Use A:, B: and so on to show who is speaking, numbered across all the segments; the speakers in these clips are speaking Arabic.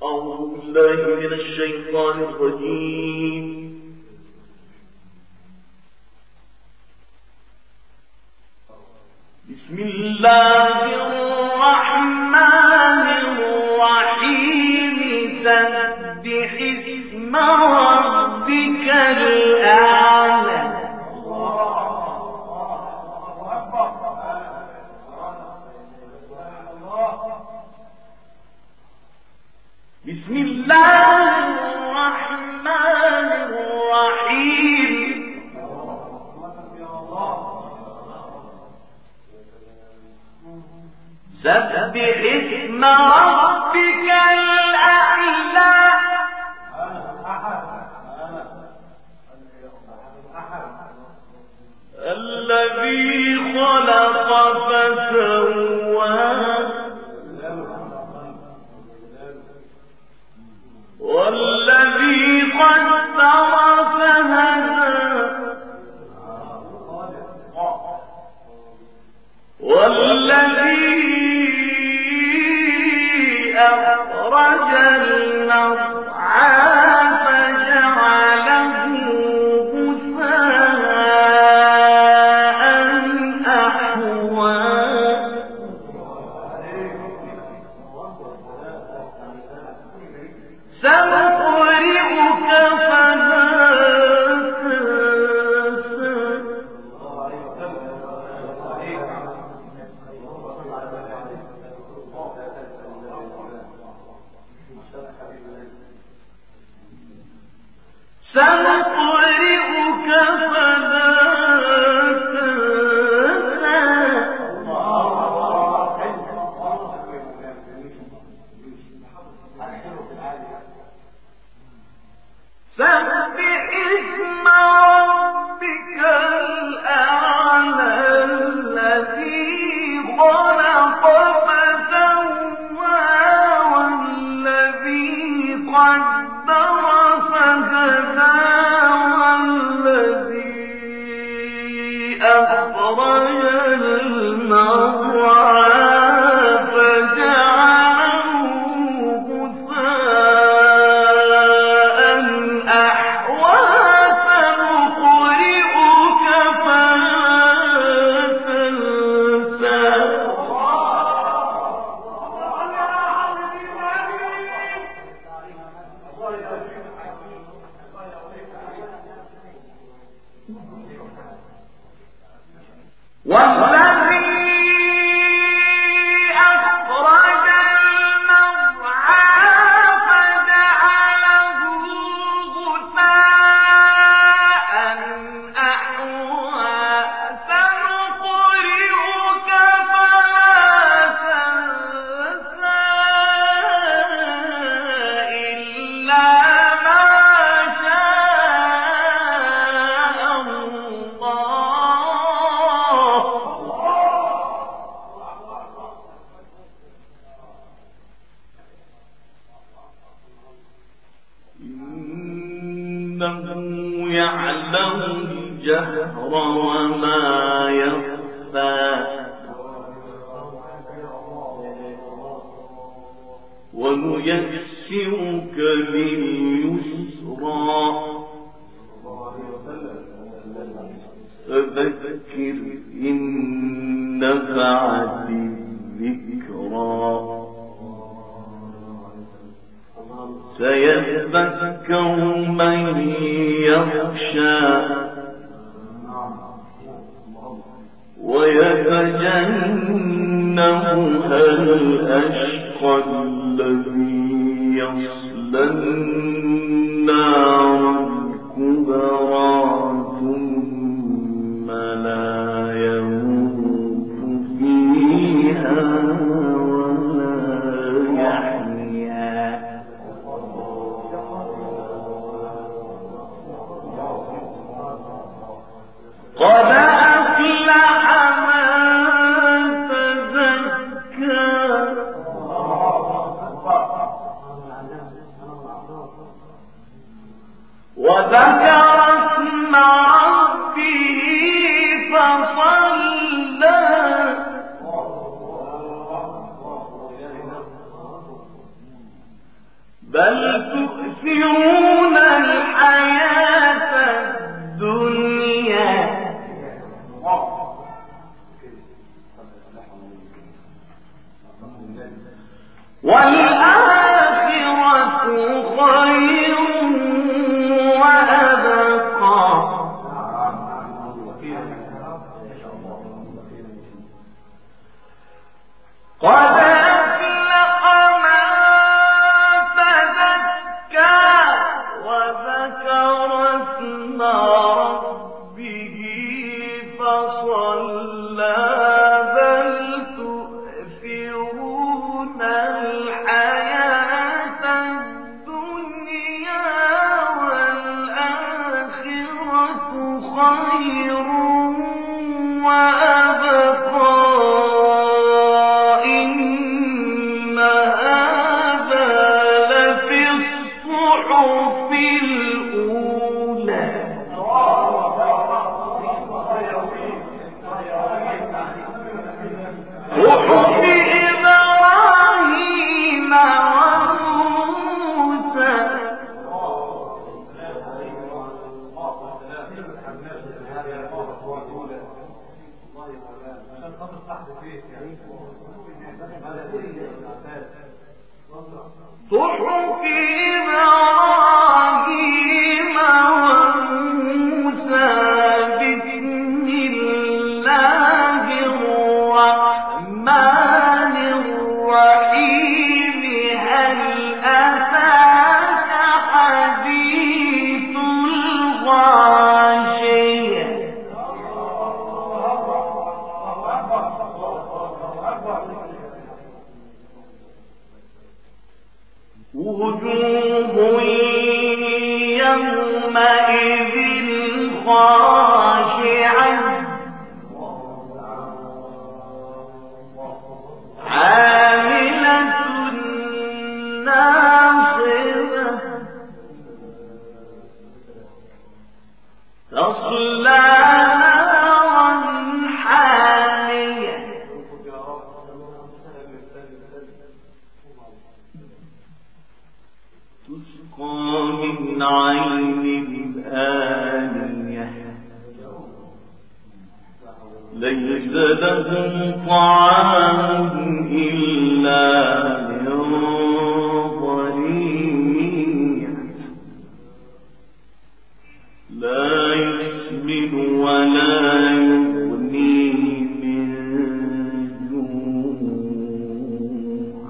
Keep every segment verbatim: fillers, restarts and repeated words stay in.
A: أعوذ بالله من الشيطان الرجيم. بسم الله الرحمن الرحيم. سبح اسم ربك الأعلى. بسم الله الرحمن الرحيم. سبح اسم ربك الأعلى. الذي خلق فسوى والذي قدر فهدى والذي أخرج المرعى فجعله غثاء أحوى. سنقرئك فلا تنسى. سنقرئك فلا تنسى. سبح اسم ربك الأعلى. الذي خلق فسوى والذي قدر فهدى والذي أخرج المرعى يعلم الجهر وما يخفى. ونيسرك لليسرى. فذكر إن نفعت الذكرى. سيذكر من يخشى ويتجنبها الأشقى الذي يصلى النار الكبرى ثم لا يموت فيها ولا يحيا. قد أفلح من تزكى وذكر اسم ربه فصلى. بل تؤثرون الحياة الدنيا والآخرة خير وأبقى قد أفلح من تزكى وذكر اسم ربه فصلى بل تؤثرون الحياة الدنيا والآخرة خير وأبقى إن هذا لفي الصحف الأولى صحف إبراهيم وموسى صحف إبراهيم وموسى بسم الله الرحمن الرحيم هل أتاك حديث الغاشية وجوه يومئذ خاشعة عاملة ناصبة تصلى نارا حامية تسقى من عين آنية ليس لهم طعام إلا من ضريع لا يسمن ولا يغني من جوع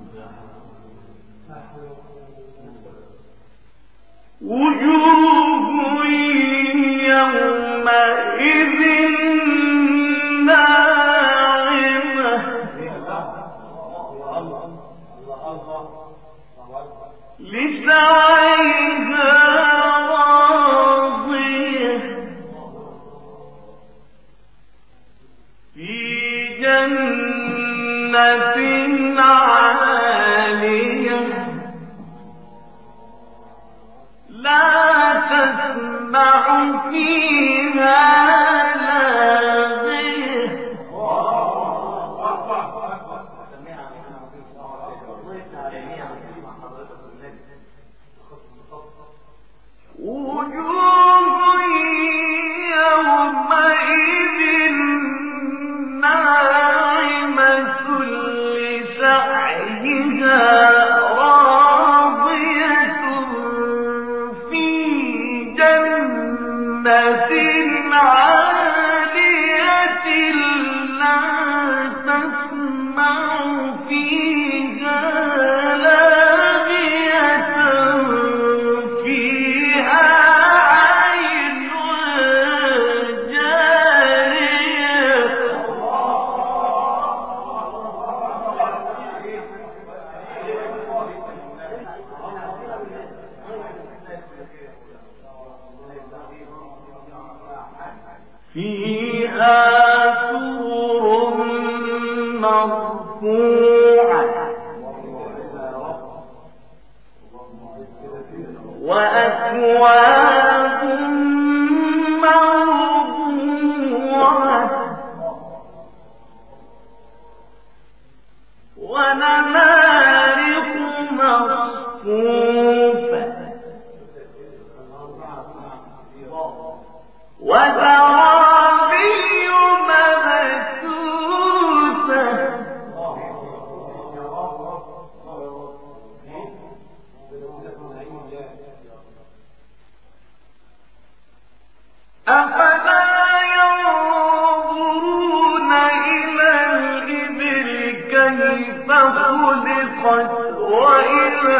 A: وجوه يومئذ ناعمة لسعيها راضية في جنة عالية لا تسمع فيها لاغية وجوه يومئذ ناعمة لسعيها راضية في جنة عالية لا تسمع فيها لاغية فيها عين جارية فيها سرر مرفوعة وأكواب موضوعة ونمارق مصفوفة وإلى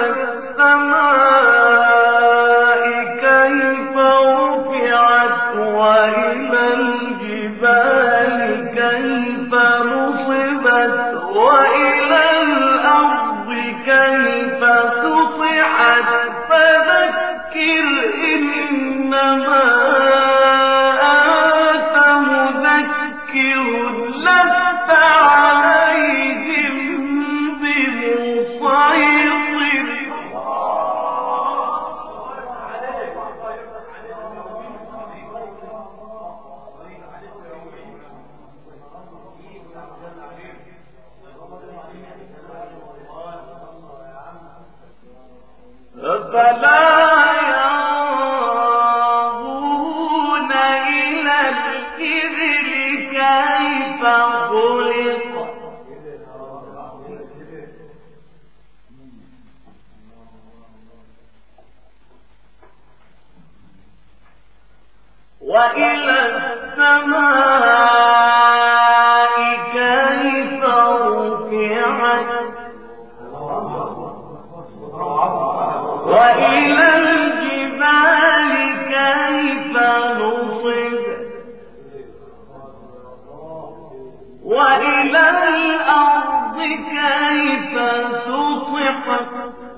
A: السماء كيف رفعت وإلى الجبال كيف نصبت وإلى الأرض كيف سطحت فذكر إنما أنت مذكر لست عليهم بمسيطر أفلا ينظرون إلى الإبل كيف خلقت وإلى السماء كيف رفعت وإلى الجبال كيف نصبت وإلى الأرض كيف سطحت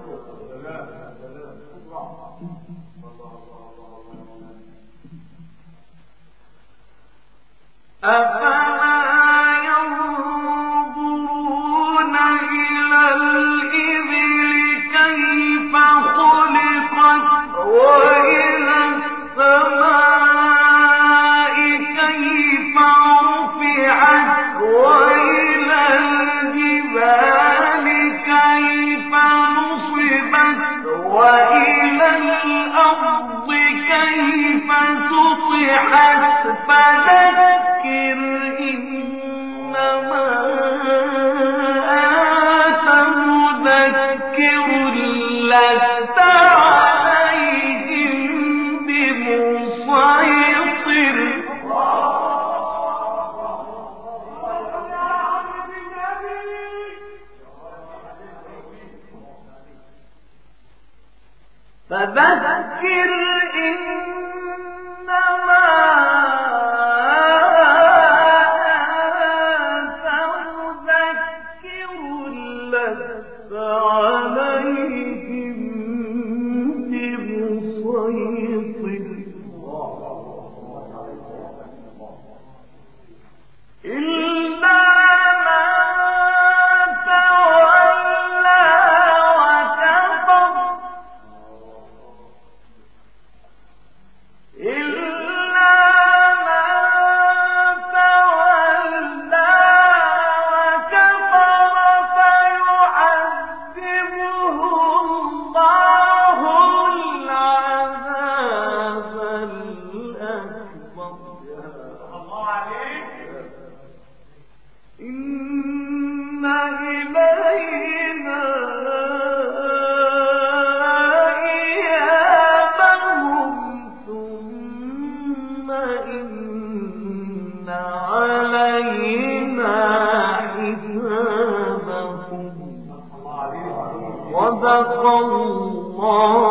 A: أفلا ينظرون إلى الإبل كيف خلقت وإلى السماء كيف رفعت وإلى الجبال كيف نصبت وإلى الأرض كيف سطحت فذكر إنما أنت مذكر لست عليهم بمسيطر فذكر إنما أنت مذكر لست عليهم بمسيطر إلا من تولى وكفر إلا من تولى وكفر فيعذبه الله العذاب الأكبر إن إلينا إيابهم ثم إن علينا حسابهم صدق الله